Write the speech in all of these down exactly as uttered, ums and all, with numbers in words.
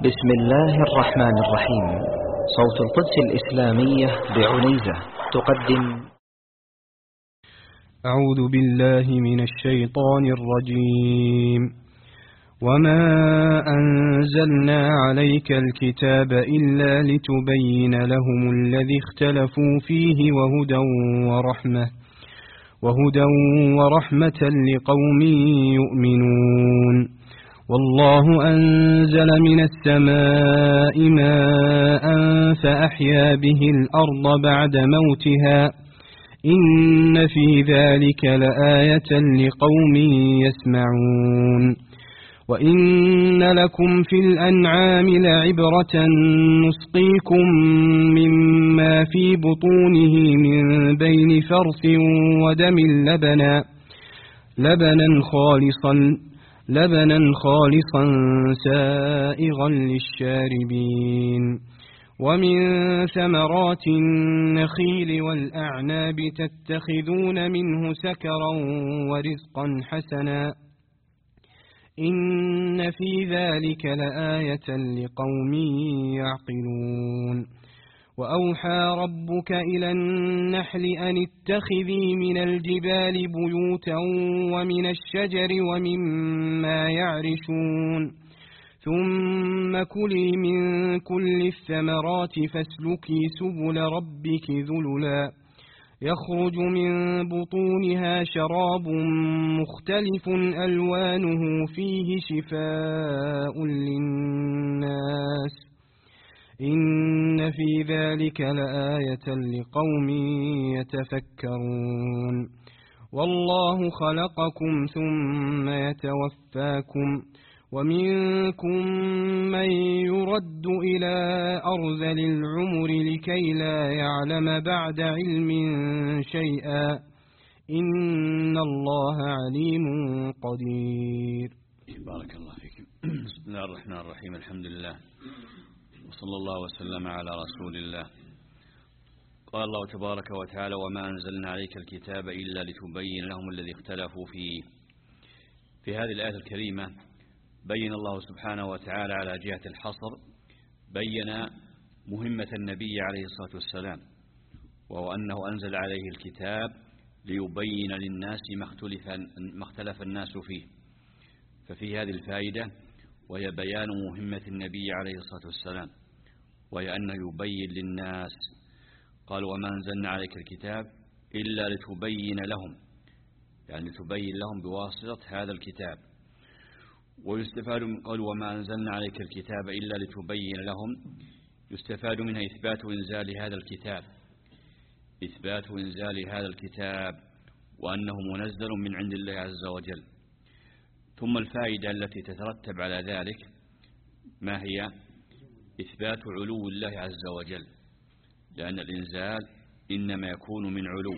بسم الله الرحمن الرحيم. صوت القدس الإسلامية بعنيزة تقدم. أعوذ بالله من الشيطان الرجيم. وما أنزلنا عليك الكتاب إلا لتبين لهم الذي اختلفوا فيه وهدى ورحمة وهدى ورحمة لقوم يؤمنون. والله أنزل من السماء ماء فأحيا به الأرض بعد موتها إن في ذلك لآية لقوم يسمعون. وإن لكم في الأنعام لعبرة نسقيكم مما في بطونه من بين فرث ودم لبنا لبنا خالصا لبنا خالصا سائغا للشاربين. ومن ثمرات النخيل والأعناب تتخذون منه سكرا ورزقا حسنا إن في ذلك لآية لقوم يعقلون. وأوحى ربك إلى النحل أن اتخذي من الجبال بيوتا ومن الشجر ومما يعرشون ثم كلي من كل الثمرات فاسلكي سبل ربك ذللا يخرج من بطونها شراب مختلف ألوانه فيه شفاء للناس إن في ذلك لآية لقوم يتفكرون. والله خلقكم ثم يتوفاكم ومنكم من يرد إلى أرذل العمر لكي لا يعلم بعد علم شيئا إن الله عليم قدير. بارك الله فيكم. بسم الله الرحمن الرحيم. الحمد لله وصلى الله وسلم على رسول الله. قال الله تبارك وتعالى: وما أنزلنا عليك الكتاب إلا لتبين لهم الذي اختلفوا فيه. في هذه الآية الكريمة بين الله سبحانه وتعالى على جهة الحصر بين مهمة النبي عليه الصلاة والسلام، وهو أنه أنزل عليه الكتاب ليبين للناس ما اختلف الناس فيه. ففي هذه الفائدة وهي بيان مهمة النبي عليه الصلاة والسلام، وهي أنه يبين للناس. قال: وما أنزلنا عليك الكتاب إلا لتبين لهم، يعني تبين لهم بواسطة هذا الكتاب. ويستفاد من قول وما أنزلنا عليك الكتاب إلا لتبين لهم، يستفاد منها إثبات إنزال هذا الكتاب إثبات إنزال هذا الكتاب وأنه منزل من عند الله عز وجل. ثم الفائدة التي تترتب على ذلك ما هي؟ إثبات علو الله عز وجل، لأن الإنزال إنما يكون من علو.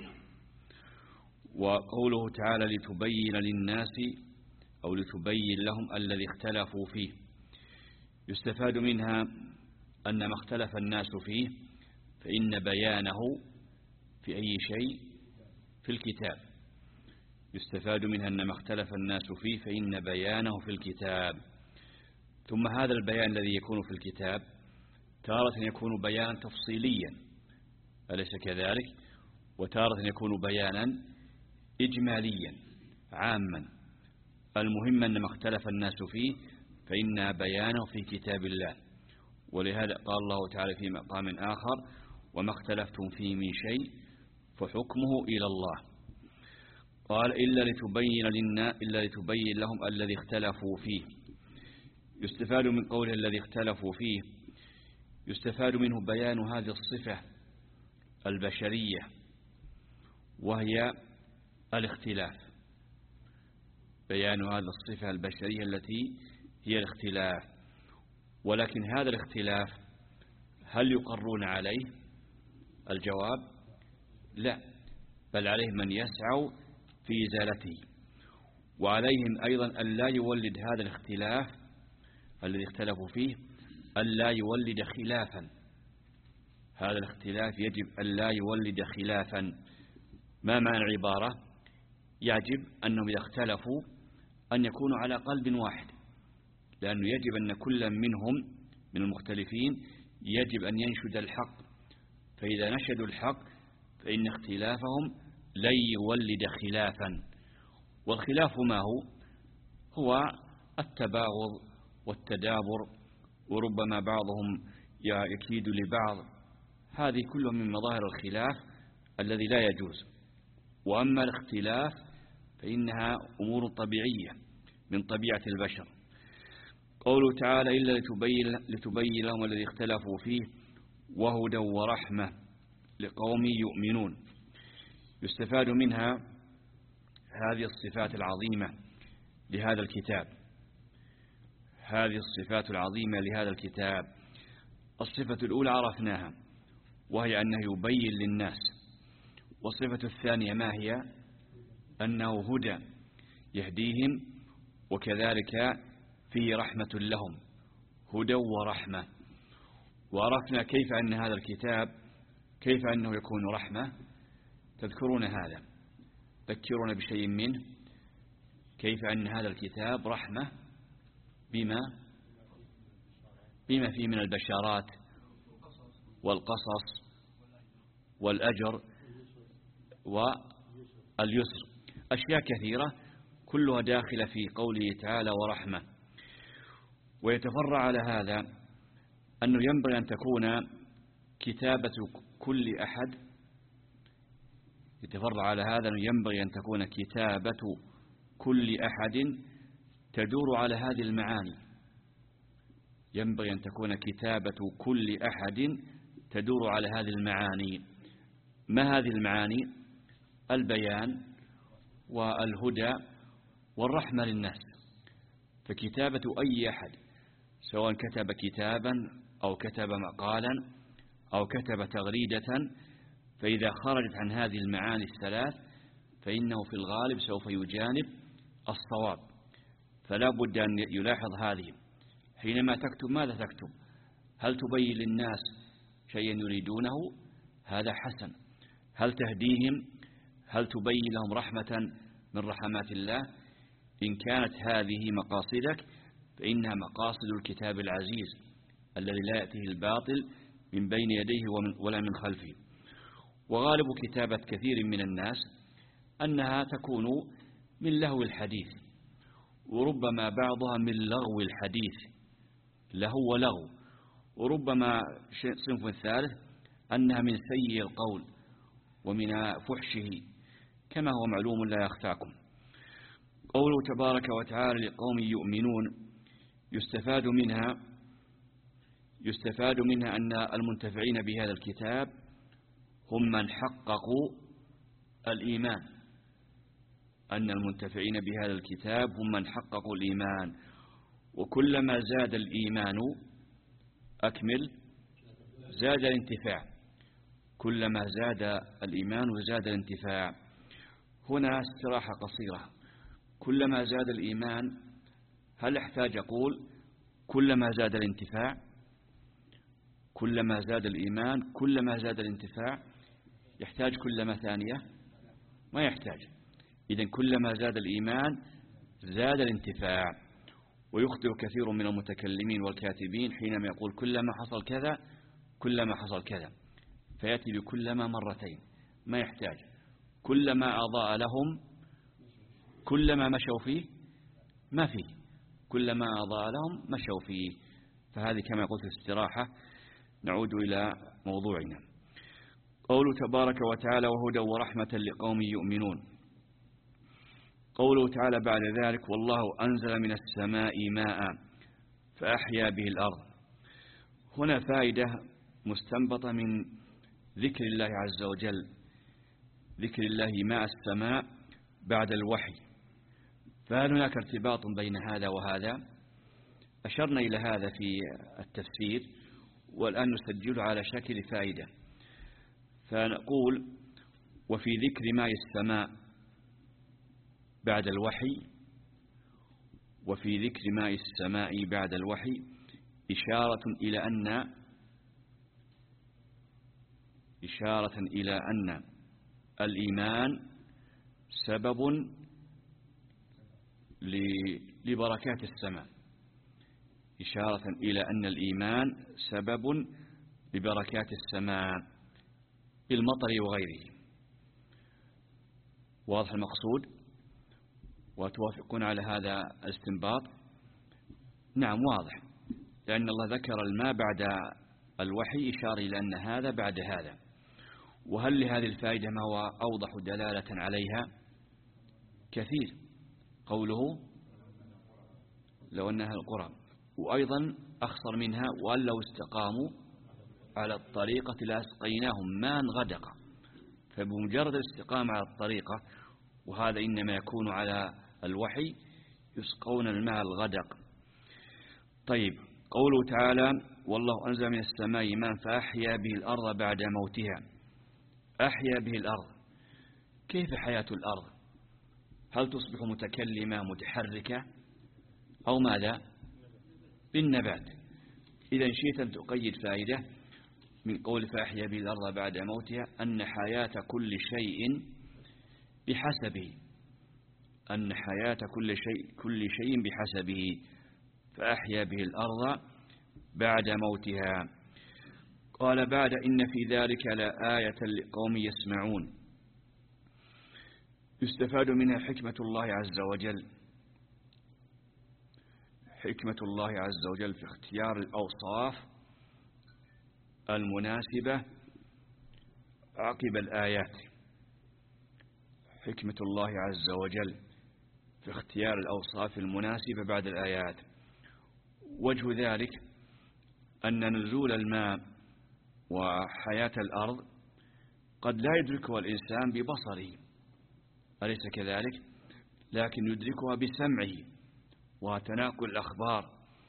وقوله تعالى لتبين للناس أو لتبين لهم الذي اختلفوا فيه، يستفاد منها أن ما اختلف الناس فيه فإن بيانه في أي شيء في الكتاب. يستفاد منها أن ما اختلف الناس فيه فإن بيانه في الكتاب. ثم هذا البيان الذي يكون في الكتاب تارة يكون بيانا تفصيليا، أليس كذلك؟ وتارة يكون بيانا إجماليا عاما. المهم أن ما اختلف الناس فيه فإن بيانه في كتاب الله. ولهذا قال الله تعالى في مقام آخر: وما اختلفتم فيه من شيء فحكمه إلى الله. قال: إلا لتبين لنا إلا لتبين لهم الذي اختلفوا فيه. يستفاد من قوله الذي اختلفوا فيه، يستفاد منه بيان هذه الصفة البشرية وهي الاختلاف. بيان هذه الصفة البشرية التي هي الاختلاف. ولكن هذا الاختلاف هل يقرون عليه؟ الجواب: لا، بل عليه من يسعوا في إزالته. وعليهم أيضا أن لا يولد هذا الاختلاف الذي اختلفوا فيه أن لا يولد خلافا. هذا الاختلاف يجب أن لا يولد خلافا. ما معنى العبارة؟ يجب أنهم إذا اختلفوا أن يكونوا على قلب واحد، لأنه يجب أن كل منهم من المختلفين يجب أن ينشد الحق، فإذا نشدوا الحق فإن اختلافهم لن يولد خلافا. والخلاف ما هو؟ هو التباغض والتدابر، وربما بعضهم يكيد لبعض، هذه كلها من مظاهر الخلاف الذي لا يجوز. وأما الاختلاف فإنها أمور طبيعية من طبيعة البشر. قوله تعالى إلا لتبين, لتبين لهم الذي اختلفوا فيه وهدى ورحمة لقوم يؤمنون. يستفاد منها هذه الصفات العظيمة لهذا الكتاب، هذه الصفات العظيمة لهذا الكتاب. الصفة الأولى عرفناها وهي أنه يبين للناس، والصفة الثانية ما هي؟ أنه هدى يهديهم، وكذلك فيه رحمة لهم، هدى ورحمة. وعرفنا كيف أن هذا الكتاب كيف أنه يكون رحمة. تذكرون هذا؟ ذكرون بشيء منه. كيف أن هذا الكتاب رحمة؟ بما بما فيه من البشارات والقصص والأجر واليسر، أشياء كثيرة كلها داخلة في قوله تعالى ورحمة. ويتفرع على هذا أنه ينبغي أن تكون كتابة كل أحد يتفرع على هذا أنه ينبغي أن تكون كتابة كل أحد تدور على هذه المعاني. ينبغي أن تكون كتابة كل أحد تدور على هذه المعاني. ما هذه المعاني؟ البيان والهدى والرحمة للناس. فكتابة أي أحد سواء كتب كتابا أو كتب مقالا أو كتب تغريدة، فإذا خرجت عن هذه المعاني الثلاث فإنه في الغالب سوف يجانب الصواب. فلا بد أن يلاحظ هذه. حينما تكتب ماذا تكتب؟ هل تبين للناس شيئا يريدونه؟ هذا حسن. هل تهديهم؟ هل تبين لهم رحمة من رحمات الله؟ إن كانت هذه مقاصدك فإنها مقاصد الكتاب العزيز الذي لا يأتيه الباطل من بين يديه ولا من خلفه. وغالب كتابة كثير من الناس أنها تكون من لهو الحديث، وربما بعضها من لغو الحديث، لهو ولغو. وربما صنف ثالث أنها من سيء القول ومن فحشه، كما هو معلوم لا يخفاكم. قوله تبارك وتعالى لقوم يؤمنون، يستفاد منها يستفاد منها أن المنتفعين بهذا الكتاب هم من حققوا الإيمان، أن المنتفعين بهذا الكتاب هم من حققوا الإيمان. وكلما زاد الإيمان أكمل زاد الانتفاع، كلما زاد الإيمان وزاد الانتفاع. هنا استراحة قصيرة. كلما زاد الإيمان، هل احتاج أقول كلما زاد الانتفاع؟ كلما زاد الإيمان كلما زاد الانتفاع. يحتاج كلما ثانية؟ ما يحتاج. إذن كلما زاد الإيمان زاد الانتفاع. ويخطئ كثير من المتكلمين والكاتبين حينما يقول كلما حصل كذا كلما حصل كذا، فيأتي بكلما مرتين. ما يحتاج. كلما أضاء لهم كلما مشوا فيه ما فيه، كلما أضاء لهم مشوا فيه. فهذه كما قلت الاستراحة. نعود إلى موضوعنا. قوله تبارك وتعالى وهدى ورحمة لقوم يؤمنون. قوله تعالى بعد ذلك والله أنزل من السماء ماء فأحيا به الأرض. هنا فائدة مستنبطة من ذكر الله عز وجل، ذكر الله ماء السماء بعد الوحي. فهل هناك ارتباط بين هذا وهذا؟ أشرنا إلى هذا في التفسير، والآن نسجل على شكل فائدة. فنقول وفي ذكر ماء السماء بعد الوحي وفي ذكر ماء السماء بعد الوحي إشارة إلى أن إشارة إلى أن الإيمان سبب لبركات السماء، إشارة إلى أن الإيمان سبب لبركات السماء بالمطر وغيره. واضح المقصود؟ وتوافقون على هذا الاستنباط؟ نعم واضح، لأن الله ذكر الماء بعد الوحي إشارة إلى أن هذا بعد هذا. وهل لهذه الفائدة ما هو أوضح دلالة عليها؟ كثير، قوله لو أنها القرى، وأيضا أخصر منها وأن لو استقاموا على الطريقة لأسقيناهم ماء غدقا. فبمجرد الاستقامة على الطريقة، وهذا إنما يكون على الوحي، يسقون الماء الغدق. طيب، قوله تعالى والله أنزل من السماء ماء فأحيا به الأرض بعد موتها. أحيا به الأرض، كيف حياة الأرض؟ هل تصبح متكلمة متحركة أو ماذا؟ بالنبات. إذا شئت أن تقيد فائدة من قول فأحيا به الأرض بعد موتها أن حياة كل شيء بحسبه، أن حياة كل شيء كل شيء بحسبه، فأحيا به الأرض بعد موتها. قال بعد إن في ذلك لآية لقوم يسمعون. يستفاد منها حكمة الله عز وجل، حكمة الله عز وجل في اختيار الأوصاف المناسبة عقب الآيات. حكمة الله عز وجل في اختيار الأوصاف المناسبة بعد الآيات. وجه ذلك أن نزول الماء وحياة الأرض قد لا يدركها الإنسان ببصره، أليس كذلك؟ لكن يدركها بسمعه وتناقل الأخبار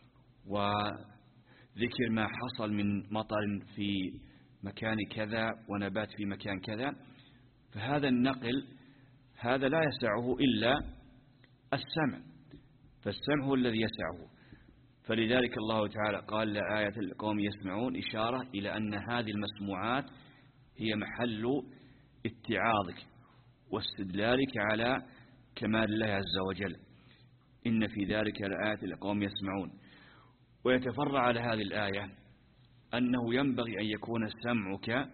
وذكر ما حصل من مطر في مكان كذا ونبات في مكان كذا. فهذا النقل هذا لا يسعه إلا السمع، فالسمع هو الذي يسعه. فلذلك الله تعالى قال لآية لقوم يسمعون، إشارة إلى أن هذه المسموعات هي محل اتعاظك واستدلالك على كمال الله عز وجل. إن في ذلك لآية لقوم يسمعون. ويتفرع على هذه الآية أنه ينبغي أن يكون سمعك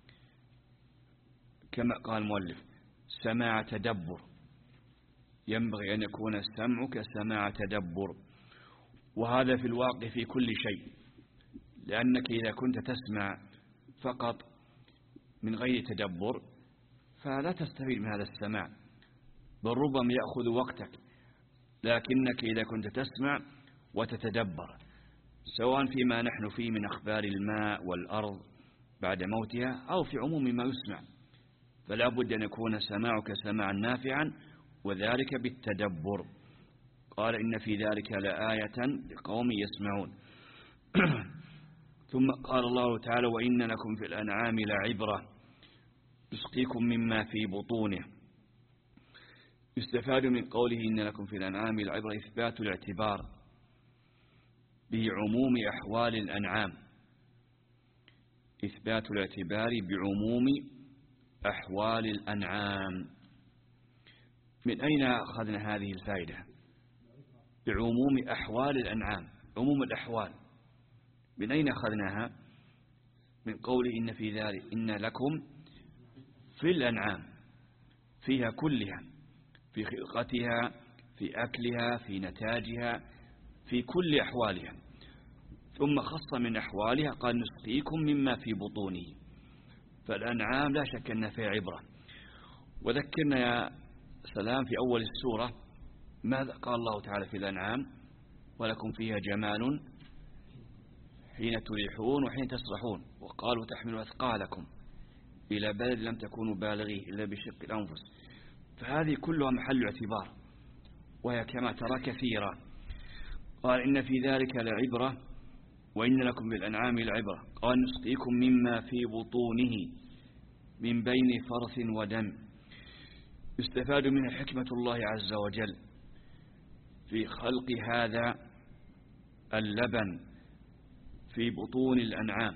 كما قال المؤلف سماع تدبر، ينبغي أن يكون سمعك سماع تدبر، وهذا في الواقع في كل شيء. لأنك إذا كنت تسمع فقط من غير تدبر فلا تستفيد من هذا السماع، بل ربما يأخذ وقتك. لكنك إذا كنت تسمع وتتدبر، سواء فيما نحن فيه من أخبار الماء والأرض بعد موتها أو في عموم ما يسمع، فلا بد أن يكون سماعك سماعا نافعا، وذلك بالتدبر. قال إن في ذلك لآية لقوم يسمعون. ثم قال الله تعالى وإن لكم في الأنعام لعبرة نسقيكم مما في بطونه. يستفاد من قوله إن لكم في الأنعام لعبرة إثبات الاعتبار بعموم أحوال الأنعام، إثبات الاعتبار بعموم أحوال الأنعام. من أين أخذنا هذه الفائدة؟ بعموم أحوال الأنعام، عموم الأحوال من أين أخذناها؟ من قوله إن في ذلك إن لكم في الأنعام، فيها كلها، في خلقتها، في أكلها، في نتاجها، في كل أحوالها. ثم خص من أحوالها قال نسقيكم مما في بطونه. فالأنعام لا شك أن فيها عبرة. وذكرنا يا سلام في أول السورة ماذا قال الله تعالى في الأنعام ولكم فيها جمال حين تريحون وحين تسرحون، وقالوا تحملوا أثقالكم إلى بلد لم تكونوا بالغيه إلا بشق الأنفس. فهذه كلها محل اعتبار، وهي كما ترى كثيرة. قال إن في ذلك لعبرة وإن لكم بالأنعام لعبرة. قال نسقيكم مما في بطونه من بين فرث ودم. يستفاد منها حكمة الله عز وجل في خلق هذا اللبن في بطون الأنعام،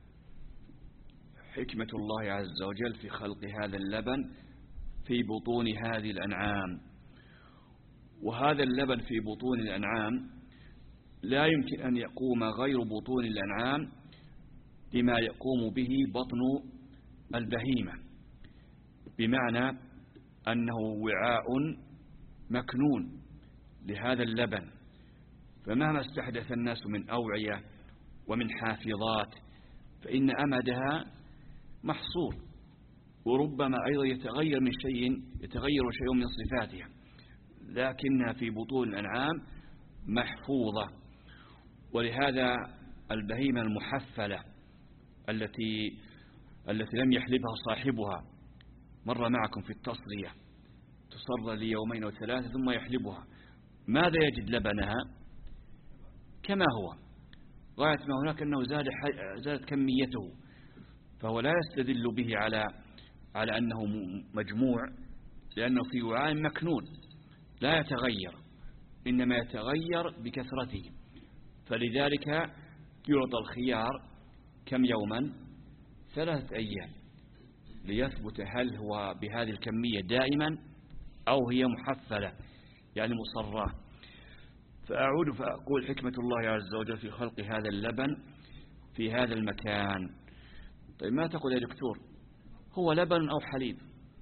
حكمة الله عز وجل في خلق هذا اللبن في بطون هذه الأنعام. وهذا اللبن في بطون الأنعام لا يمكن أن يقوم غير بطون الأنعام بما يقوم به بطن البهيمة، بمعنى أنه وعاء مكنون لهذا اللبن، فمهما استحدث الناس من أوعية ومن حافظات فإن أمدها محصور، وربما أيضا يتغير من شيء يتغير شيء من صفاتها، لكنها في بطون الأنعام محفوظة. ولهذا البهيمة المحفلة التي التي لم يحلبها صاحبها، مر معكم في التصرية، تصر ليومين أو ثلاثة ثم يحلبها، ماذا يجد لبنها؟ كما هو، غاية ما هناك أنه زاد زادت كميته، فهو لا يستدل به على على أنه مجموع، لأنه في وعاء مكنون لا يتغير، إنما يتغير بكثرته. فلذلك يعطى الخيار كم يوما؟ ثلاثة أيام، ليثبت هل هو بهذه الكمية دائما أو هي محفلة يعني مصرة. فأعود فأقول حكمة الله عز وجل في خلق هذا اللبن في هذا المكان. طيب ما تقول يا دكتور، هو لبن أو حليب؟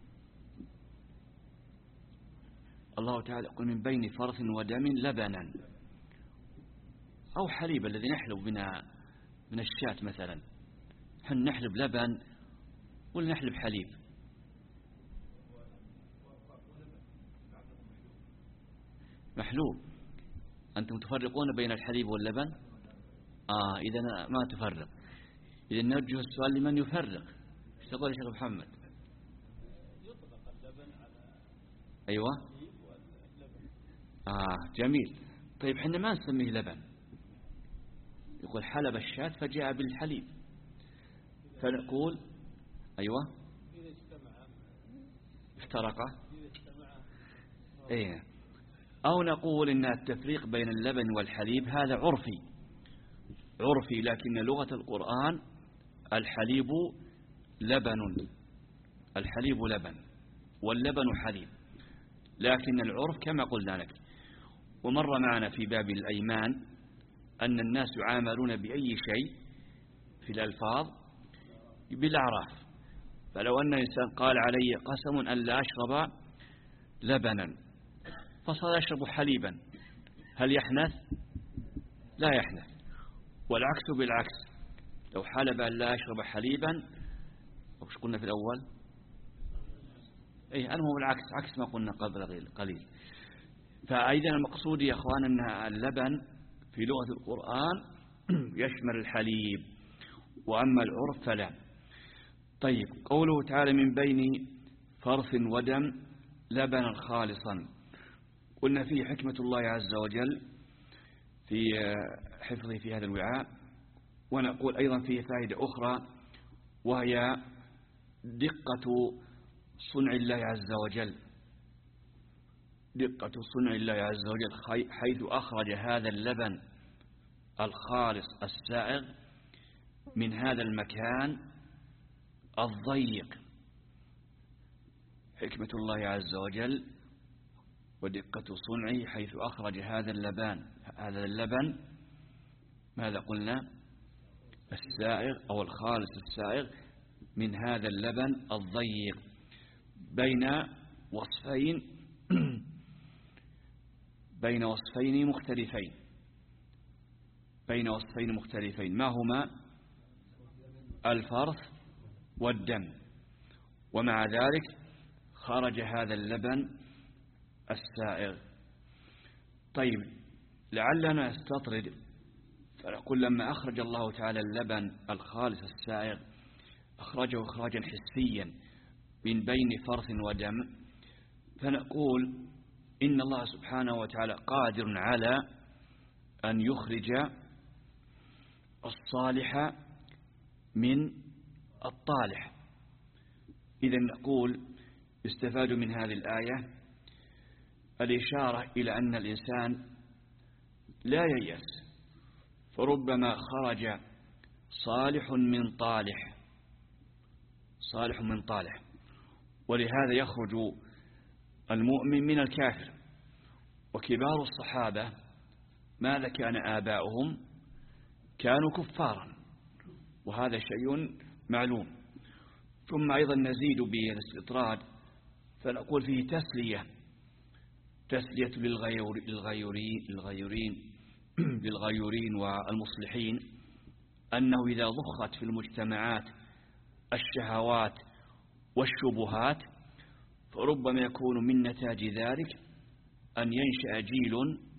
الله تعالى يقول من بين فرث ودم لبنا أو حليب، الذي نحلب من من الشاة مثلا، حن نحلب لبن ولا نحلب حليب؟ محلوب. أنتم تفرقون بين الحليب واللبن؟ آه إذا ما تفرق. إذا نوجه السؤال لمن يفرق. ايش تقول يا شيخ محمد؟ يطلق اللبن على أيوة. آه جميل. طيب حنا ما نسميه لبن، يقول حلب الشاة فجاء بالحليب، فنقول أيوة إذا اجتمع افترقه. إذا اجتمع إيه. أو نقول إن التفريق بين اللبن والحليب هذا عرفي عرفي لكن لغة القرآن الحليب لبن، الحليب لبن واللبن حليب، لكن العرف كما قلنا لك. ومر معنا في باب الأيمان أن الناس يعاملون بأي شيء في الألفاظ بالأعراف، فلو أن الإنسان قال علي قسم أن لا أشرب لبنا فصار يشرب حليبا، هل يحنث؟ لا يحنث. والعكس بالعكس، لو حلب أن لا أشرب حليبا، وش قلنا في الأول؟ إيه المهم العكس، عكس ما قلنا قبل قليل. فأيضا المقصود يا أخوان أن اللبن في لغة القرآن يشمل الحليب، وأما العرف فلا. طيب قوله تعالى من بين فرث ودم لبنا خالصا، قلنا فيه حكمة الله عز وجل في حفظه في هذا الوعاء، ونقول أيضا فيه فائدة أخرى وهي دقة صنع الله عز وجل، دقة صنع الله عز وجل حيث أخرج هذا اللبن الخالص السائغ من هذا المكان الضيق. حكمة الله عز وجل ودقة صنعه حيث أخرج هذا اللبن هذا اللبن ماذا قلنا؟ السائغ أو الخالص السائغ من هذا اللبن الضيق بين وصفين بين وصفين مختلفين بين وصفين مختلفين ما هما؟ الفرث والدم. ومع ذلك خرج هذا اللبن السائغ. طيب لعلنا نستطرد فنقول لما أخرج الله تعالى اللبن الخالص السائغ أخرجه إخراجا حسيا من بين فرث ودم، فنقول إن الله سبحانه وتعالى قادر على أن يخرج الصالح من الطالح. إذا نقول يستفاد من هذه الآية الإشارة إلى أن الإنسان لا ييأس، فربما خرج صالح من طالح صالح من طالح ولهذا يخرج المؤمن من الكافر. وكبار الصحابة ماذا كان آباؤهم؟ كانوا كفارا، وهذا شيء معلوم. ثم أيضا نزيد بالاستطراد فنقول فيه تسلية تسلية للغيور للغيورين للغيورين للغيورين والمصلحين، أنه إذا ضخت في المجتمعات الشهوات والشبهات فربما يكون من نتاج ذلك أن ينشأ جيل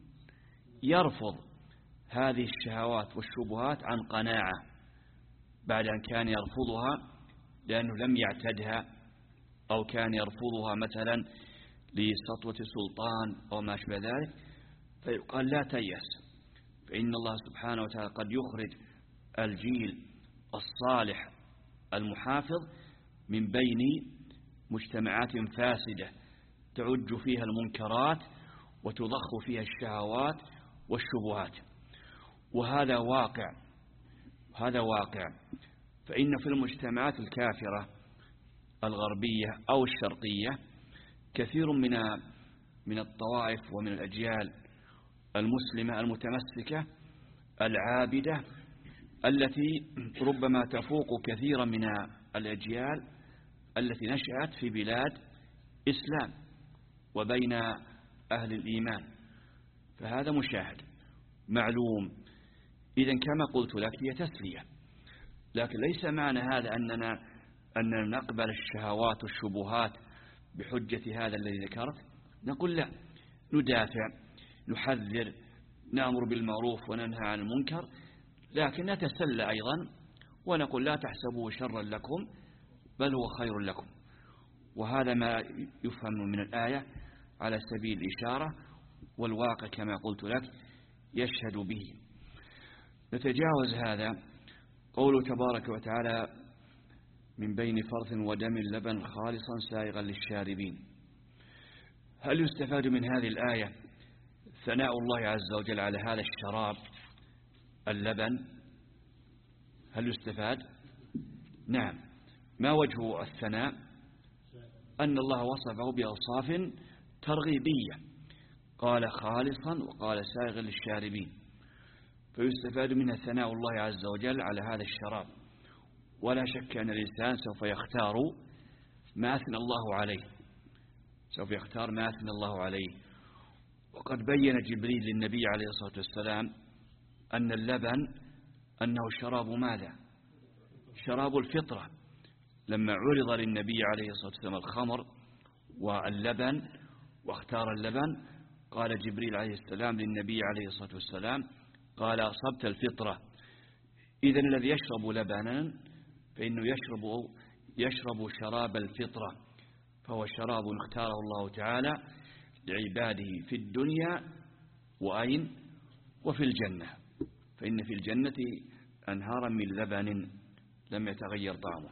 يرفض هذه الشهوات والشبهات عن قناعة بعد أن كان يرفضها لأنه لم يعتدها، أو كان يرفضها مثلا لسطوة سلطان أو ما شابه ذلك، فيقال لا تيأس، فإن الله سبحانه وتعالى قد يخرج الجيل الصالح المحافظ من بين مجتمعات فاسدة تعج فيها المنكرات وتضخ فيها الشهوات والشبهات. وهذا واقع هذا واقع فإن في المجتمعات الكافرة الغربية أو الشرقية كثير من من الطوائف ومن الأجيال المسلمة المتمسكة العابدة التي ربما تفوق كثيرا من الأجيال التي نشأت في بلاد إسلام وبين أهل الإيمان، فهذا مشاهد معلوم. إذن كما قلت لك هي تسلية، لكن ليس معنى هذا أننا أننا نقبل الشهوات والشبهات بحجة هذا الذي ذكرت. نقول لا، ندافع، نحذر، نأمر بالمعروف وننهى عن المنكر، لكن نتسلى أيضا ونقول لا تحسبوه شرا لكم بل هو خير لكم. وهذا ما يفهم من الآية على سبيل الإشارة، والواقع كما قلت لك يشهد به. نتجاوز هذا. قوله تبارك وتعالى من بين فرث ودم لبن خالصا سائغا للشاربين. هل يستفاد من هذه الآية ثناء الله عز وجل على هذا الشراب اللبن؟ هل يستفاد؟ نعم. ما وجه الثناء؟ أن الله وصفه بأوصاف ترغيبية، قال خالصا وقال سائغا للشاربين، فيستفاد منها ثناء الله عز وجل على هذا الشراب. ولا شك أن الإنسان سوف يختار ما أثنى الله عليه سوف يختار ما أثنى الله عليه. وقد بين جبريل للنبي عليه الصلاة والسلام أن اللبن أنه شراب ماذا؟ شراب الفطرة. لما عرض للنبي عليه الصلاة والسلام الخمر واللبن واختار اللبن، قال جبريل عليه السلام للنبي عليه الصلاة والسلام قال أصبت الفطرة. إذن الذي يشرب لبنا فإنه يشرب يشرب شراب الفطرة، فهو شراب اختاره الله تعالى لعباده في الدنيا وأين وفي الجنة، فإن في الجنة أنهارا من لبن لم يتغير طعمه.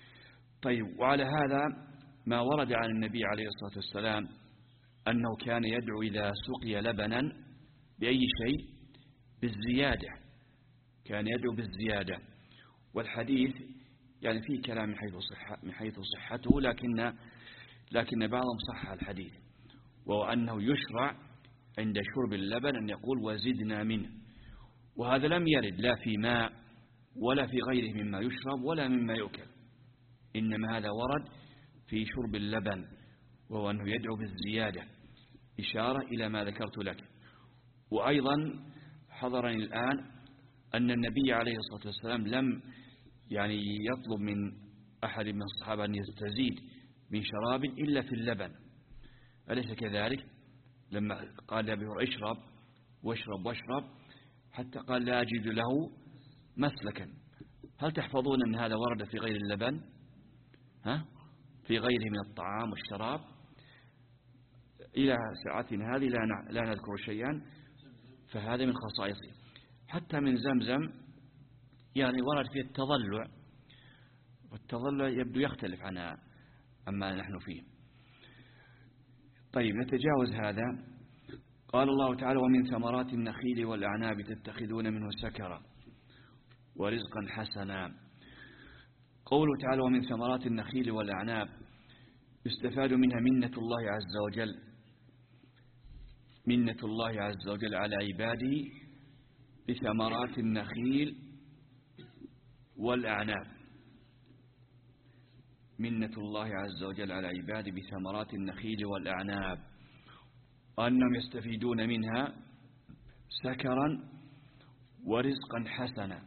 طيب، وعلى هذا ما ورد عن النبي عليه الصلاة والسلام أنه كان يدعو إذا سقي لبنا بأي شيء بالزيادة، كان يدعو بالزيادة. والحديث يعني فيه كلام من حيث صحة من حيث صحته، لكن لكن بعضهم صح الحديث، وهو أنه يشرع عند شرب اللبن أن يقول وزدنا منه. وهذا لم يرد لا في ماء ولا في غيره مما يشرب ولا مما يؤكل، إنما هذا ورد في شرب اللبن، وهو أنه يدعو بالزيادة، إشارة إلى ما ذكرت لك. وأيضا حضرني الآن أن النبي عليه الصلاة والسلام لم يعني يطلب من أحد من الصحابة أن يستزيد من شراب إلا في اللبن، أليس كذلك؟ لما قال لأبي هريرة اشرب واشرب واشرب حتى قال لا أجد له مسلكا. هل تحفظون أن هذا ورد في غير اللبن؟ ها؟ في غيره من الطعام والشراب؟ إلى ساعتنا هذه لا لا نذكر شيئا، فهذا من خصائصه. حتى من زمزم يعني ورد فيه التضلع، والتضلع يبدو يختلف عن عما نحن فيه. طيب، نتجاوز هذا. قال الله تعالى ومن ثمرات النخيل والأعناب تتخذون منه سكرا ورزقا حسنا. قوله تعالى ومن ثمرات النخيل والأعناب يستفاد منها منة الله عز وجل، منة الله عز وجل على عباده بثمرات النخيل والأعناب. منة الله عز وجل على عباده بثمرات النخيل والأعناب، وأنهم يستفيدون منها سكرا ورزقا حسنا،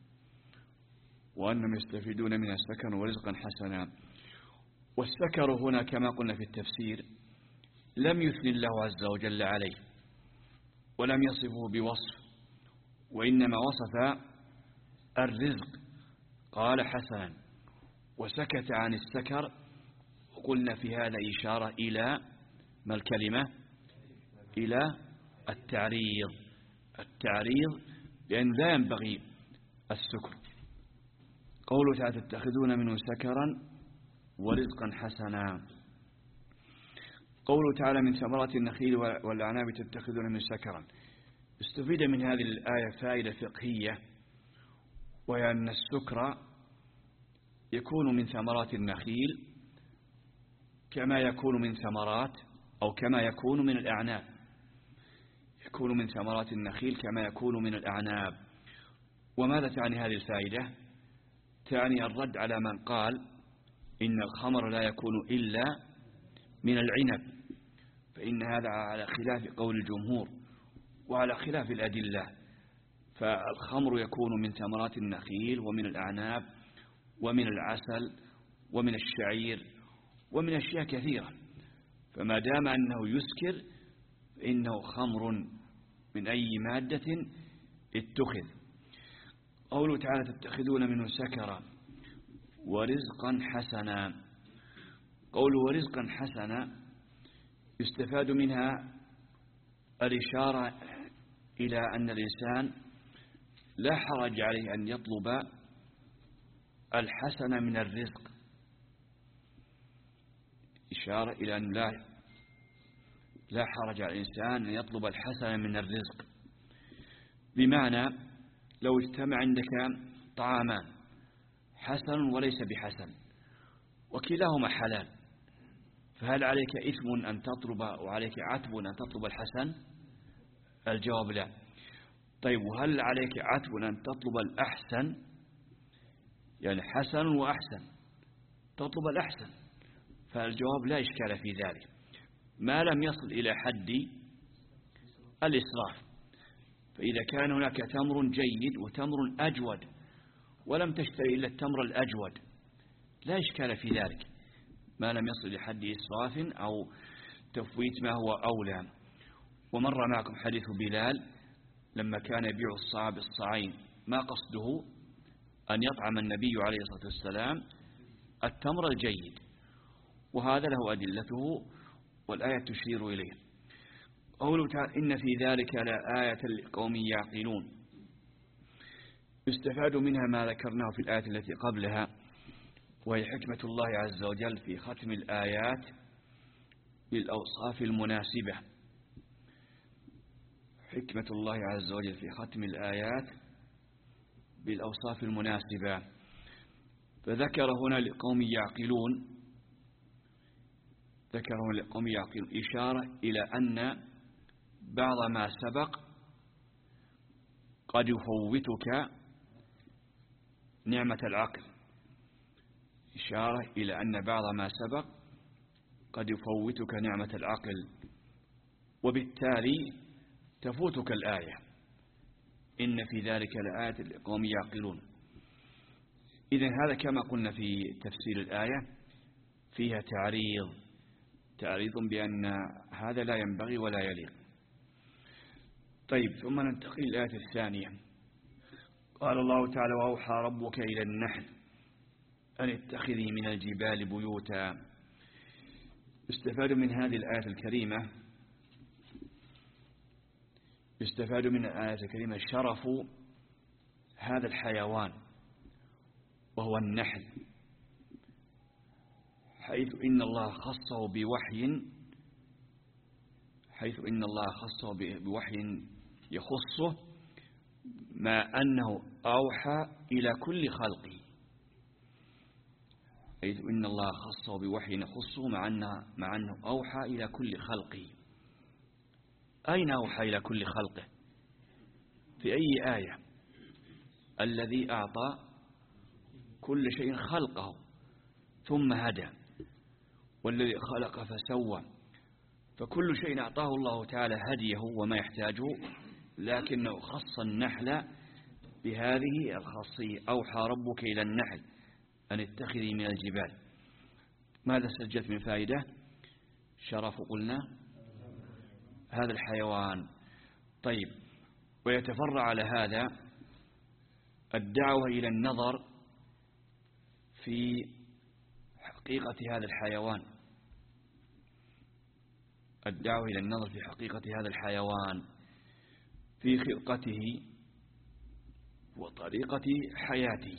وأنهم يستفيدون منها سكرا ورزقا حسنا. والسكر هنا كما قلنا في التفسير لم يثني الله عز وجل عليه ولم يصفه بوصف، وإنما وصف الرزق قال حسنا، وسكت عن السكر. وقلنا في هذا إشارة إلى ما الكلمة؟ إلى التعريض، التعريض لأن لا ينبغي السكر. قوله تعالى تتخذون منه سكرا ورزقا حسنا. قوله تعالى من ثمرات النخيل والأعناب تتخذون منه سكرا، استفيد من هذه الآية فائدة فقهية، وهي أن السكر يكون من ثمرات النخيل كما يكون من ثمرات أو كما يكون من الأعناب، يكون من ثمرات النخيل كما يكون من الأعناب. وماذا تعني هذه الفائدة؟ تعني الرد على من قال إن الخمر لا يكون إلا من العنب، فإن هذا على خلاف قول الجمهور وعلى خلاف الأدلة. فالخمر يكون من ثمرات النخيل ومن الأعناب ومن العسل ومن الشعير ومن أشياء كثيرة، فما دام أنه يسكر فإنه خمر من أي مادة اتخذ. قوله تعالى تتخذون منه سكرا ورزقا حسنا. قوله ورزقا حسنا يستفاد منها الإشارة إلى أن الإنسان لا حرج عليه أن يطلب الحسن من الرزق، إشارة إلى أن لا لا حرج على الإنسان أن يطلب الحسن من الرزق. بمعنى لو اجتمع عندك طعامان حسن وليس بحسن وكلاهما حلال، فهل عليك إثم أن تطلب وعليك عتب أن تطلب الحسن؟ الجواب لا. طيب وهل عليك عتب أن تطلب الأحسن؟ يعني حسن وأحسن تطلب الأحسن، فالجواب لا إشكال في ذلك ما لم يصل إلى حد الإسراف. فإذا كان هناك تمر جيد وتمر أجود ولم تشتري إلا التمر الأجود لا إشكال في ذلك ما لم يصل لحد إسراف أو تفويت ما هو أولى. ومر معكم حديث بلال لما كان يبيع الصاع بالصاعين، ما قصده أن يطعم النبي عليه الصلاة والسلام التمر الجيد، وهذا له أدلته والآية تشير إليه. قوله تعالى إن في ذلك لآية لقوم يعقلون، يستفاد منها ما ذكرناه في الآية التي قبلها، وهي حكمة الله عز وجل في ختم الآيات بالأوصاف المناسبة. حكمة الله عز وجل في ختم الآيات بالأوصاف المناسبة. فذكر هنا لقوم يعقلون، ذكر هنا لقوم يعقلون إشارة إلى أن بعض ما سبق قد يفوتك نعمة العقل، إشارة إلى أن بعض ما سبق قد يفوتك نعمة العقل، وبالتالي تفوتك الآية إن في ذلك لآية لقوم يعقلون. إذن هذا كما قلنا في تفسير الآية فيها تعريض تعريض بأن هذا لا ينبغي ولا يليق. طيب ثم ننتقل للآية الثانية. قال الله تعالى وأوحى ربك إلى النحل أن اتخذي من الجبال بيوتا. يستفاد من هذه الآية الكريمة يستفاد من الآية الكريمة شرف هذا الحيوان وهو النحل، حيث إن الله خصه بوحي حيث إن الله خصه بوحي يخصه، ما أنه أوحى إلى كل خلقه، حيث إن الله خصه بوحي يخصه مع أنه, مع أنه أوحى إلى كل خلقه. أين أوحى إلى كل خلقه؟ في أي آية؟ الذي أعطى كل شيء خلقه ثم هدى، والذي خلق فسوى. فكل شيء أعطاه الله تعالى هديه وما يحتاجه، لكنه خص النحل بهذه الخاصية. أوحى ربك إلى النحل أن اتخذي من الجبال. ماذا سجلت من فائدة؟ شرف قلنا هذا الحيوان. طيب، ويتفرع على هذا الدعوة إلى النظر في حقيقة هذا الحيوان، الدعوة إلى النظر في حقيقة هذا الحيوان، في خلقته وطريقة حياته،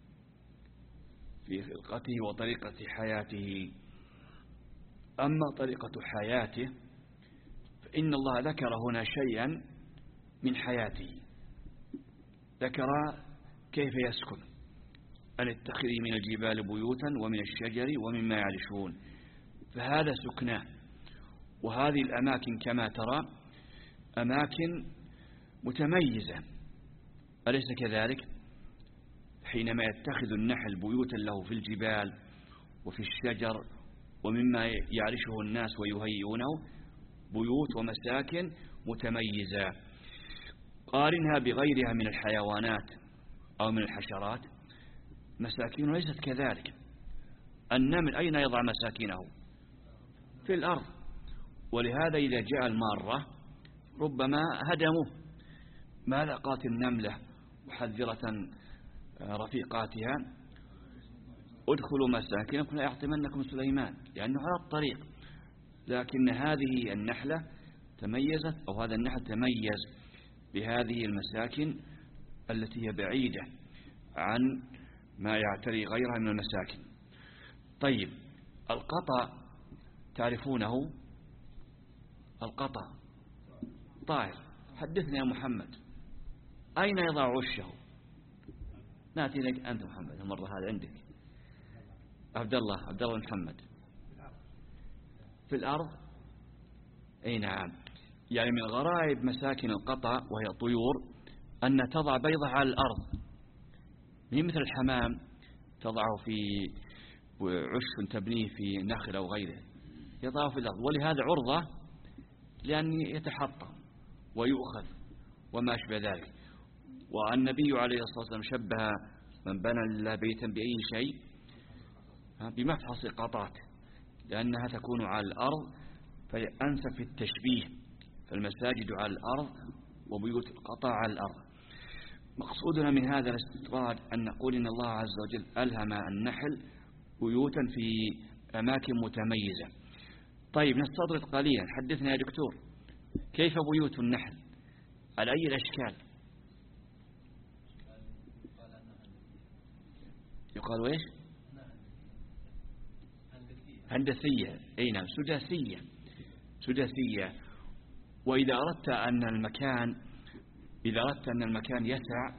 في خلقته وطريقة حياته. أما طريقة حياته فإن الله ذكر هنا شيئا من حياته، ذكر كيف يسكن، أن اتخذي من الجبال بيوتا ومن الشجر ومما يعرشون، فهذا سكناه. وهذه الأماكن كما ترى أماكن متميزة، أليس كذلك؟ حينما يتخذ النحل بيوتا له في الجبال وفي الشجر ومما يعرشه الناس ويهيئونه، بيوت ومساكن متميزة. قارنها بغيرها من الحيوانات أو من الحشرات، مساكن ليست كذلك. النمل أين يضع مساكنه؟ في الأرض. ولهذا إذا جاء المارة ربما هدموه. ماذا قالت النملة محذرة رفيقاتها؟ ادخلوا مساكنكم لا يحطمنكم سليمان، لأنه على الطريق. لكن هذه النحلة تميزت، أو هذا النحل تميز بهذه المساكن التي هي بعيدة عن ما يعتري غيرها من المساكن. طيب، القطع تعرفونه؟ القطع طائر. حدثنا يا محمد، أين يضع عشه؟ نأتي لك أنت محمد المرة هذا عندك. عبد الله عبد الله محمد في الأرض. أي نعم. يعني من غرائب مساكن القطع وهي طيور أن تضع بيضها على الأرض، مش مثل الحمام تضعه في عش تبنيه في نخل أو غيره، يضعه في الأرض. ولهذا عرضة لأن يتحطم ويؤخذ وما أشبه ذلك. والنبي عليه الصلاة والسلام شبه من بنى لله بيتا بأي شيء بمفحص قطعت، لأنها تكون على الأرض فأنسب في التشبيه، فالمساجد على الأرض وبيوت القطع على الأرض. مقصودنا من هذا الاستطراد أن نقول إن الله عز وجل ألهم النحل بيوتا في أماكن متميزة. طيب، نستطرد قليلا. حدثنا يا دكتور، كيف بيوت النحل؟ على أي الأشكال؟ يقال وإيش؟ هندسية. أي نعم، سداسية. سداسية. وإذا أردت أن المكان إذا أردت أن المكان يسع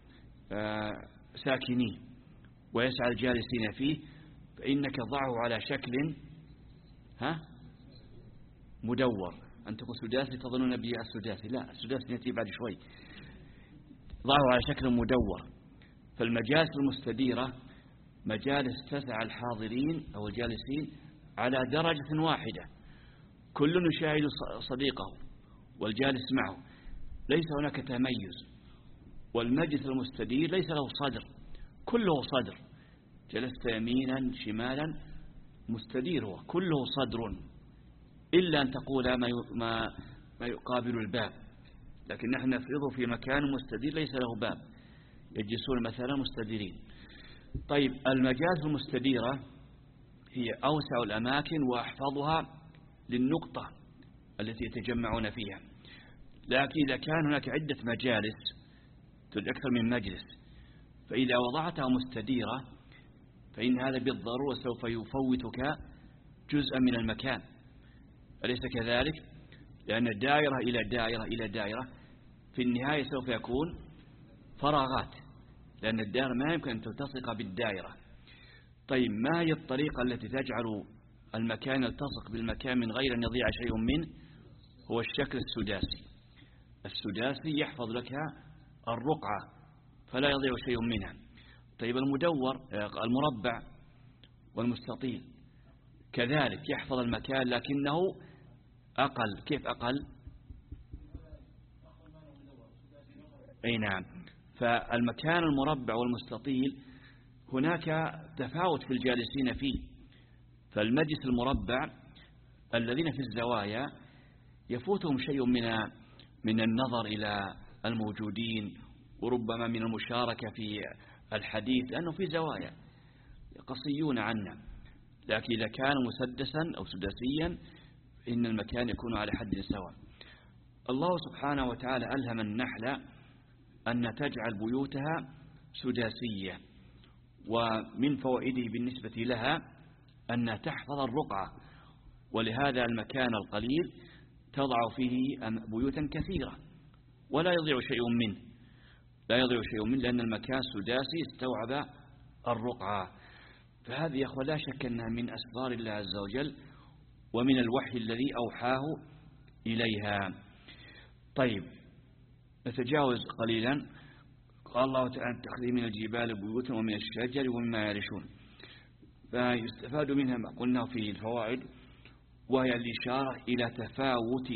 ساكنيه ويسع الجالسين فيه، فإنك ضعه على شكل ها مدور. أن تقول سداسي تظنون بي السداسي، لا، السداسي يأتي بعد شوي. ضعه على شكل مدور. فالمجالس المستديرة مجالس تسع الحاضرين أو الجالسين على درجة واحدة، كل يشاهد صديقه والجالس معه، ليس هناك تميز. والمجلس المستدير ليس له صدر، كله صدر. جلست يمينا شمالا مستدير، هو كله صدر، إلا أن تقول ما ما ما يقابل الباب. لكن نحن نفرضه في مكان مستدير ليس له باب، يجلسون مثلا مستديرين. طيب، المجالس المستديرة هي أوسع الأماكن وأحفظها للنقطة التي يتجمعون فيها. لكن إذا كان هناك عدة مجالس أكثر من مجلس، فإذا وضعتها مستديرة فإن هذا بالضرورة سوف يفوتك جزءا من المكان، أليس كذلك؟ لأن الدائرة إلى دائرة إلى دائرة في النهاية سوف يكون فراغات، لأن الدائرة ما يمكن أن تلتصق بالدائرة. طيب، ما هي الطريقة التي تجعل المكان يلتصق بالمكان من غير أن يضيع شيء منه؟ هو الشكل السداسي. السداسي يحفظ لك الرقعة فلا يضيع شيء منها. طيب المدور المربع والمستطيل كذلك يحفظ المكان لكنه أقل. كيف أقل؟ أي نعم. فالمكان المربع والمستطيل هناك تفاوت في الجالسين فيه. فالمجلس المربع الذين في الزوايا يفوتهم شيء من من النظر إلى الموجودين وربما من المشاركة في الحديث لأنه في زوايا قصيون عنا. لكن إذا كان مسدسا أو سداسيا إن المكان يكون على حد سواء. الله سبحانه وتعالى ألهم النحل أن تجعل بيوتها سداسية، ومن فوائده بالنسبة لها أن تحفظ الرقعة، ولهذا المكان القليل تضع فيه بيوتا كثيرة ولا يضيع شيء منه لا يضيع شيء منه لأن المكان سداسي استوعب الرقعة. فهذه يا أخوة لا شك أنها من أسرار الله عز وجل ومن الوحي الذي أوحاه إليها. طيب نتجاوز قليلا. قال الله تعالى اتخذوا من الجبال بيوتا ومن الشجر ومما يعرشون. فيستفاد منها ما قلنا في الفوائد، وهي الإشارة إلى تفاوت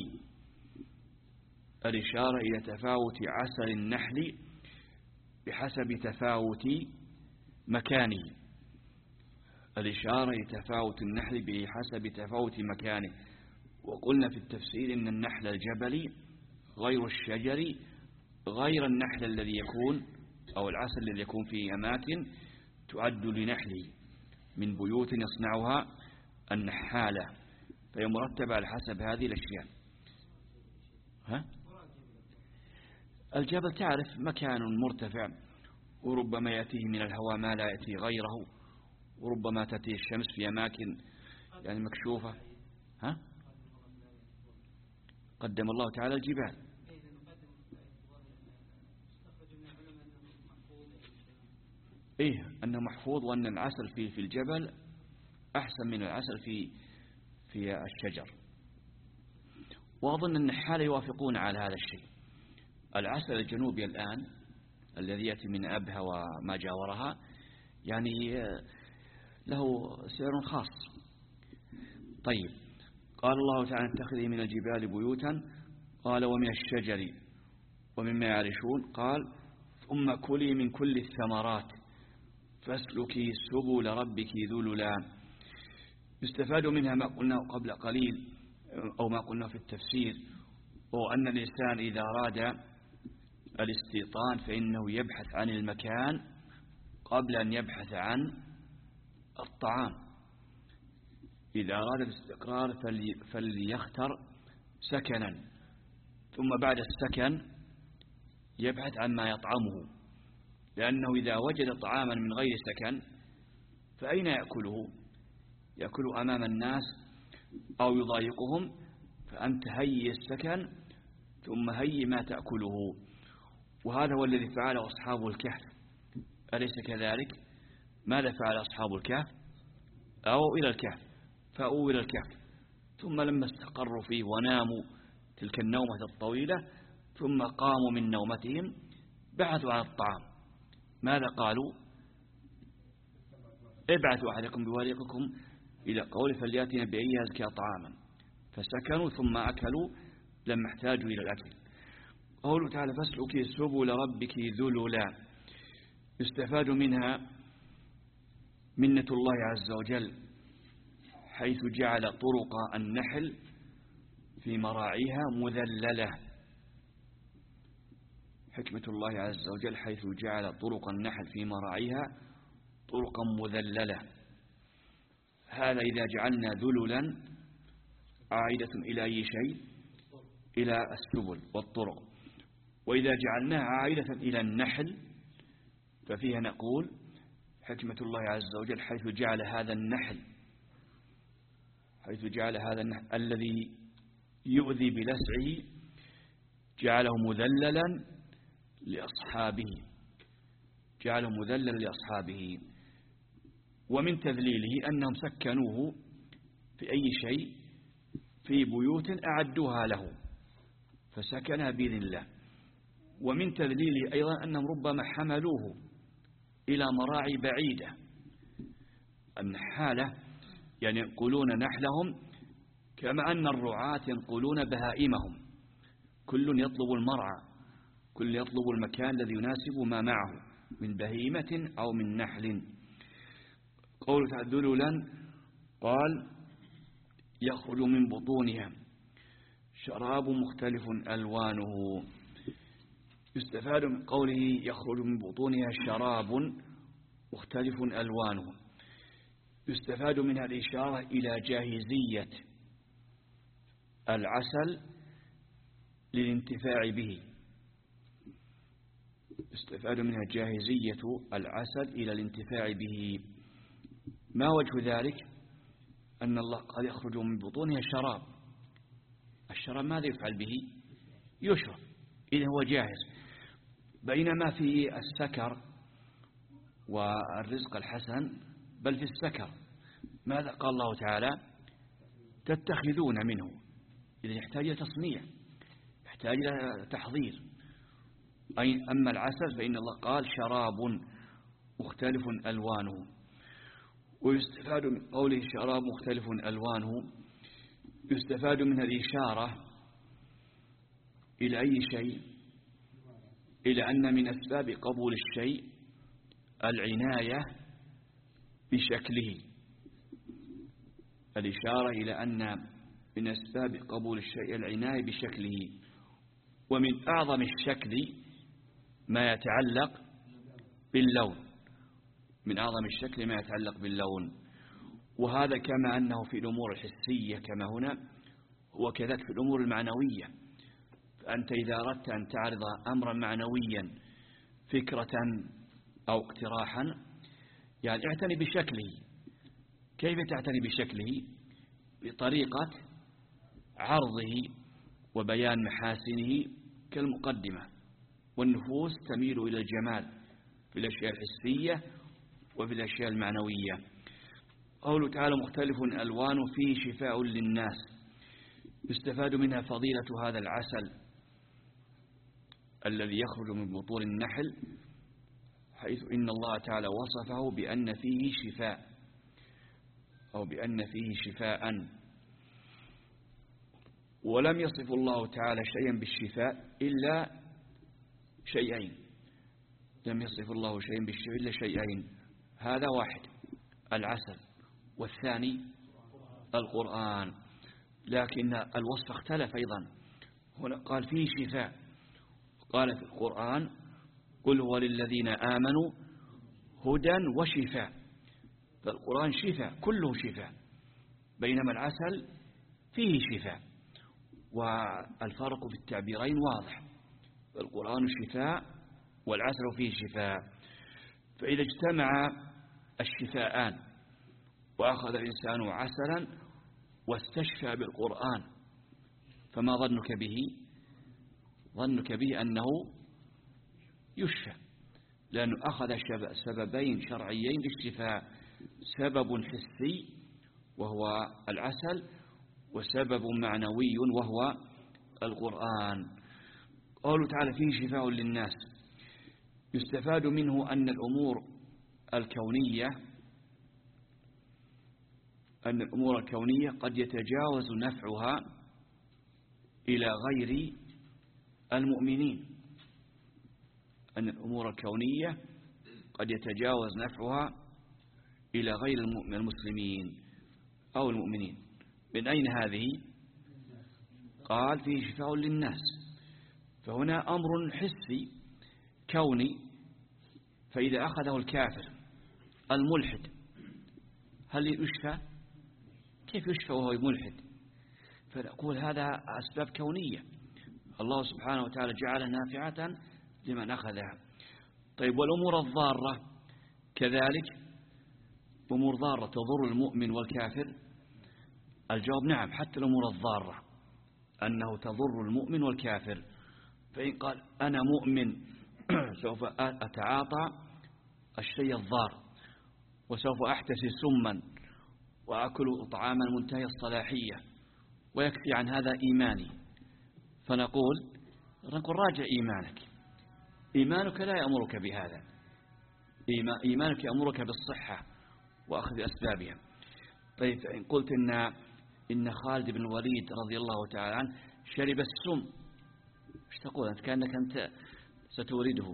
الإشارة إلى تفاوت عسل النحل بحسب تفاوت مكانه. الإشارة إلى تفاوت النحل بحسب تفاوت مكانه. وقلنا في التفسير إن النحل الجبلي غير الشجري غير النحل الذي يكون أو العسل الذي يكون في أماكن تعد لنحله من بيوت يصنعها النحالة، فهي مرتبة على حسب هذه الأشياء. ها؟ الجبل تعرف مكان مرتفع وربما يأتيه من الهواء ما لا يأتي غيره، وربما تأتي الشمس في أماكن يعني مكشوفة. ها؟ قدم الله تعالى الجبال. إيه أنه محفوظ، وأن العسل في في الجبل أحسن من العسل في في الشجر. وأظن أن النحالة يوافقون على هذا الشيء. العسل الجنوبي الآن الذي يأتي من أبها وما جاورها يعني له سعر خاص. طيب قال الله تعالى اتخذي من الجبال بيوتا، قال ومن الشجر ومما يعرشون، قال ثم كلي من كل الثمرات فاسلكي سبل ربك ذللا. يستفاد منها ما قلناه قبل قليل أو ما قلناه في التفسير، هو أن الإنسان إذا أراد الاستيطان فإنه يبحث عن المكان قبل أن يبحث عن الطعام. إذا أراد الاستقرار فلي فليختر سكنا، ثم بعد السكن يبحث عن ما يطعمه، لأنه إذا وجد طعاما من غير سكن فأين يأكله؟ يأكل أمام الناس أو يضايقهم. فأنت هيئ السكن ثم هيئ ما تأكله. وهذا هو الذي فعله أصحاب الكهف، أليس كذلك؟ ماذا فعل أصحاب الكهف؟ أو إلى الكهف فأووا إلى الكهف، ثم لما استقروا فيه وناموا تلك النومة الطويلة ثم قاموا من نومتهم بعثوا على الطعام. ماذا قالوا؟ ابعثوا أحدكم بورقكم إلى قول فليأتنا بأي أزكى طعاما. فسكنوا ثم أكلوا لما احتاجوا إلى الأكل. قوله تعالى فاسلكي سبل ربك ذللا. يستفاد منها منة الله عز وجل حيث جعل طرق النحل في مراعيها مذللة. حكمة الله عز وجل حيث جعل طرق النحل في مراعيها طرقا مذللة. هذا إذا جعلنا ذللا عائدة إلى أي شيء؟ إلى السبل والطرق. وإذا جعلناها عائدة إلى النحل ففيها نقول حكمة الله عز وجل حيث جعل هذا النحل حيث جعل هذا النحل الذي يؤذي بلسعه جعله مذللا لأصحابه جعله مذللا لأصحابه. ومن تذليله أنهم سكنوه في أي شيء؟ في بيوت أعدوها له. فسكنها بإذن الله. ومن تذليله أيضا أنهم ربما حملوه إلى مراعي بعيدة. النحالة يعني ينقلون نحلهم كما أن الرعاة ينقلون بهائمهم، كل يطلب المرعى، كل يطلب المكان الذي يناسب ما معه من بهيمة أو من نحل. قول ذللا قال يخرج من بطونها شراب مختلف ألوانه. يستفاد من قوله يخرج من بطونها شراب مختلف ألوانه، يستفاد منها الإشارة إلى جاهزية العسل للانتفاع به. يستفاد منها جاهزية العسل إلى الانتفاع به. ما وجه ذلك؟ أن الله قال يخرج من بطونها شراب. الشراب ماذا يفعل به؟ يشرب، إذا هو جاهز. بينما في السكر والرزق الحسن بل في السكر ماذا قال الله تعالى؟ تتخذون منه، إذا يحتاج إلى تصنيع، يحتاج إلى تحضير. أي أما العسل فإن الله قال شراب مختلف ألوانه. ويستفاد من قوله شراب مختلف ألوانه يستفاد منها الإشارة إلى أي شيء؟ إلى أن من أسباب قبول الشيء العناية بشكله. الإشارة إلى أن من أسباب قبول الشيء العناية بشكله. ومن أعظم الشكل ما يتعلق باللون، من أعظم الشكل ما يتعلق باللون. وهذا كما أنه في الأمور الحسية كما هنا هو كذلك في الأمور المعنوية. فأنت إذا أردت أن تعرض أمرا معنويا فكرة أو اقتراحا يعني اعتني بشكله. كيف تعتني بشكله؟ بطريقة عرضه وبيان محاسنه كالمقدمة. والنفوس تميل إلى الجمال في الأشياء الحسية وفي الأشياء المعنوية. قوله تعالى مختلف ألوان فيه شفاء للناس. يستفاد منها فضيلة هذا العسل الذي يخرج من بطون النحل، حيث إن الله تعالى وصفه بأن فيه شفاء أو بأن فيه شفاء. ولم يصف الله تعالى شيئا بالشفاء إلا شيئين، لم يصف الله شيئا بالشفاء إلا شيئين. هذا واحد العسل، والثاني القرآن. لكن الوصف اختلف أيضا. هنا قال فيه شفاء، قال في القرآن قل هو للذين آمنوا هدى وشفاء. فالقرآن شفاء، كله شفاء، بينما العسل فيه شفاء. والفرق في التعبيرين واضح. القرآن شفاء والعسل فيه شفاء. فإذا اجتمع الشفاءان وأخذ الإنسان عسلا واستشفى بالقرآن فما ظنك به؟ ظنك به أنه يشفى، لأنه أخذ سببين شرعيين للشفاء، سبب حسي وهو العسل، وسبب معنوي وهو القرآن. قوله تعالى فيه شفاء للناس. يستفاد منه أن الأمور الكونية أن الأمور الكونية قد يتجاوز نفعها إلى غير المؤمنين. أن الأمور الكونية قد يتجاوز نفعها إلى غير المسلمين أو المؤمنين. من أين هذه؟ قال فيه شفاء للناس. فهنا أمر حسي كوني. فإذا أخذه الكافر الملحد هل يشفى؟ كيف يشفى وهو ملحد؟ فنقول هذا أسباب كونية الله سبحانه وتعالى جعلها نافعة لمن أخذها. طيب والأمور الضارة كذلك، أمور ضارة تضر المؤمن والكافر؟ الجواب نعم، حتى الأمور الضارة أنه تضر المؤمن والكافر. فإن قال أنا مؤمن سوف أتعاطى الشيء الضار وسوف أحتسي سما وأكل طعاما منتهي الصلاحية ويكفي عن هذا إيماني، فنقول نقول راجع إيمانك. إيمانك لا يأمرك بهذا، إيمانك يأمرك بالصحة وأخذ أسبابها. طيب إن قلت إن إن خالد بن الوليد رضي الله تعالى عنه شرب السم، ايش تقول أنت؟ كأنك أنت ستورده.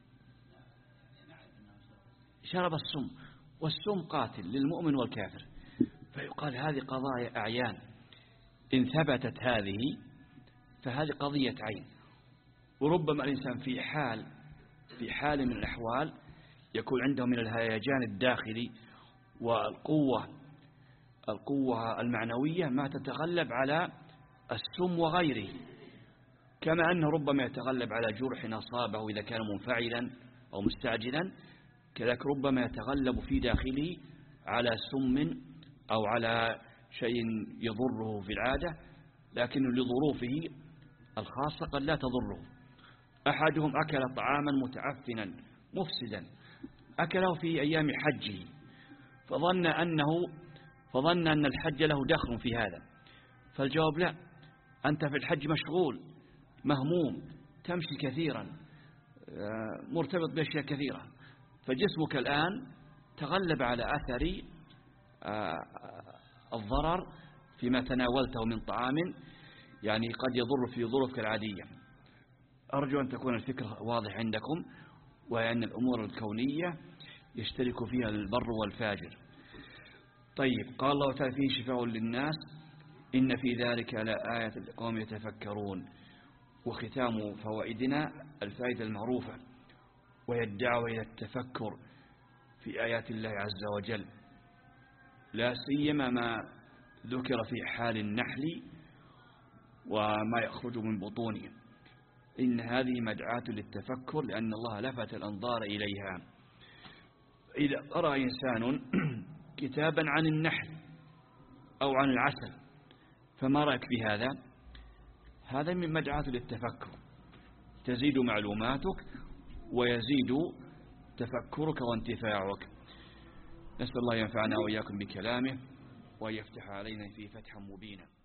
شرب السم، والسم قاتل للمؤمن والكافر، فيقال هذه قضايا أعيان، إن ثبتت هذه فهذه قضية عين. وربما الإنسان في حال في حال من الأحوال يكون عنده من الهيجان الداخلي والقوة القوة المعنوية ما تتغلب على السم وغيره، كما أنه ربما يتغلب على جرح أصابه إذا كان منفعلا أو مستعجلا، كذلك ربما يتغلب في داخله على سم أو على شيء يضره في العادة، لكن لظروفه الخاصة قد لا تضره. أحدهم أكل طعاما متعفنا مفسدا، أكله في أيام حجه، فظن أنه فظن أن الحج له دخل في هذا، فالجواب لا، أنت في الحج مشغول مهموم، تمشي كثيرا، مرتبط بأشياء كثيرة، فجسمك الآن تغلب على أثر الضرر فيما تناولته من طعام يعني قد يضر في ظروفك العادية. أرجو أن تكون الفكرة واضح عندكم، وأن الأمور الكونية يشترك فيها البر والفاجر. طيب، قال الله تعالى فيه شفاء للناس إن في ذلك لآية لقوم يتفكرون. وختام فوائدنا الفائدة المعروفة، وهي الدعوة إلى التفكر في آيات الله عز وجل، لا سيما ما ذكر في حال النحل وما يخرج من بطونه، إن هذه مدعاة للتفكر لأن الله لفت الأنظار إليها. إذا قرأ إنسان كتابا عن النحل أو عن العسل فما رأيك في هذا؟ هذا من مدعاة للتفكر، تزيد معلوماتك ويزيد تفكرك وانتفاعك. نسأل الله ينفعنا وإياكم بكلامه ويفتح علينا فيه فتحا مبينا.